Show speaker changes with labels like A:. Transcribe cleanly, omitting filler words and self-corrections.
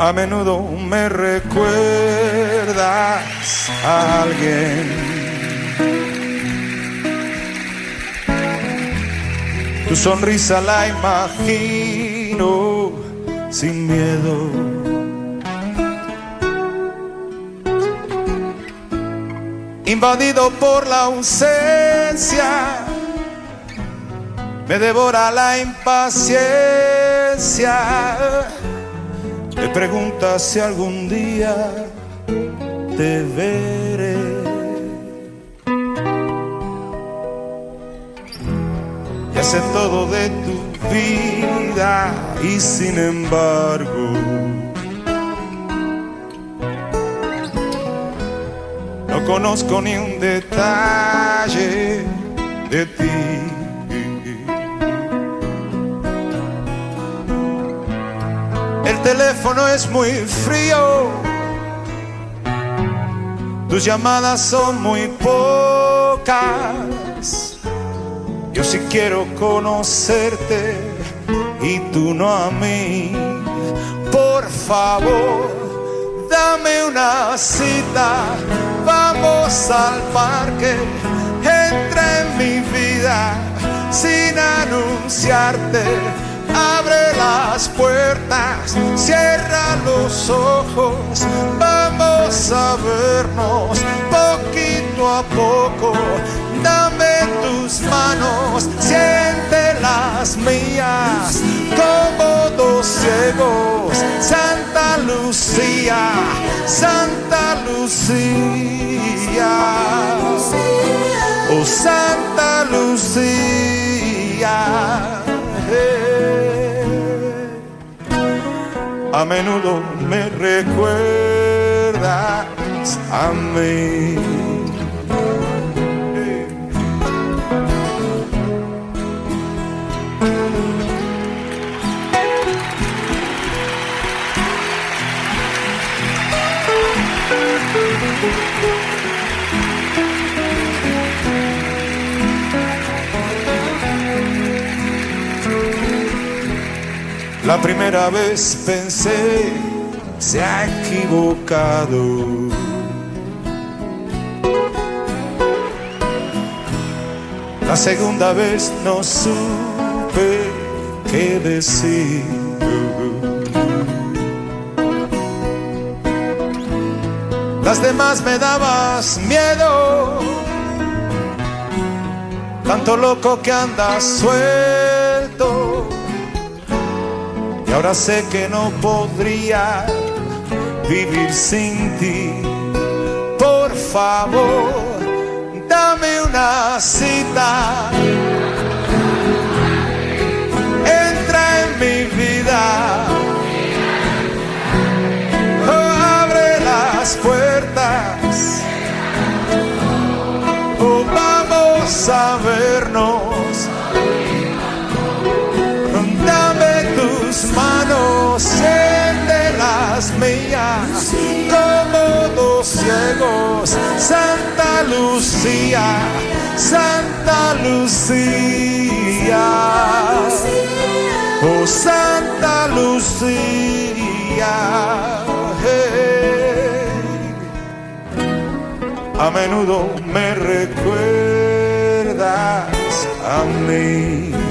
A: A menudo me recuerdas a alguien. Tu sonrisa la imagino sin miedo. Invadido por la ausencia, me devora la impaciencia. Me preguntas si algún día te veré. Ya sé todo de tu vida y sin embargo no conozco ni un detalle de ti. El teléfono es muy frío, tus llamadas son muy pocas. Yo sí quiero conocerte y tú no a mí. Por favor, dame una cita, vamos al parque. Entra en mi vida sin anunciarte. Abre las puertas, cierra los ojos, vamos a vernos poquito a poco. Dame tus manos, siente las mías, como dos ciegos. Santa Lucía, Santa Lucía, oh Santa Lucía. A menudo me recuerdas a mí. La primera vez pensé, se ha equivocado. La segunda vez no supe qué decir. Las demás me dabas miedo, tanto loco que andas suelto. Y ahora sé que no podría vivir sin ti. Por favor, dame una cita. Entra en mi vida. Oh, abre las puertas. Oh, vamos a vernos. Manos, siente las mías, como dos ciegos. Santa Lucía, Santa Lucía, oh Santa Lucía. Hey. A menudo me recuerdas a mí.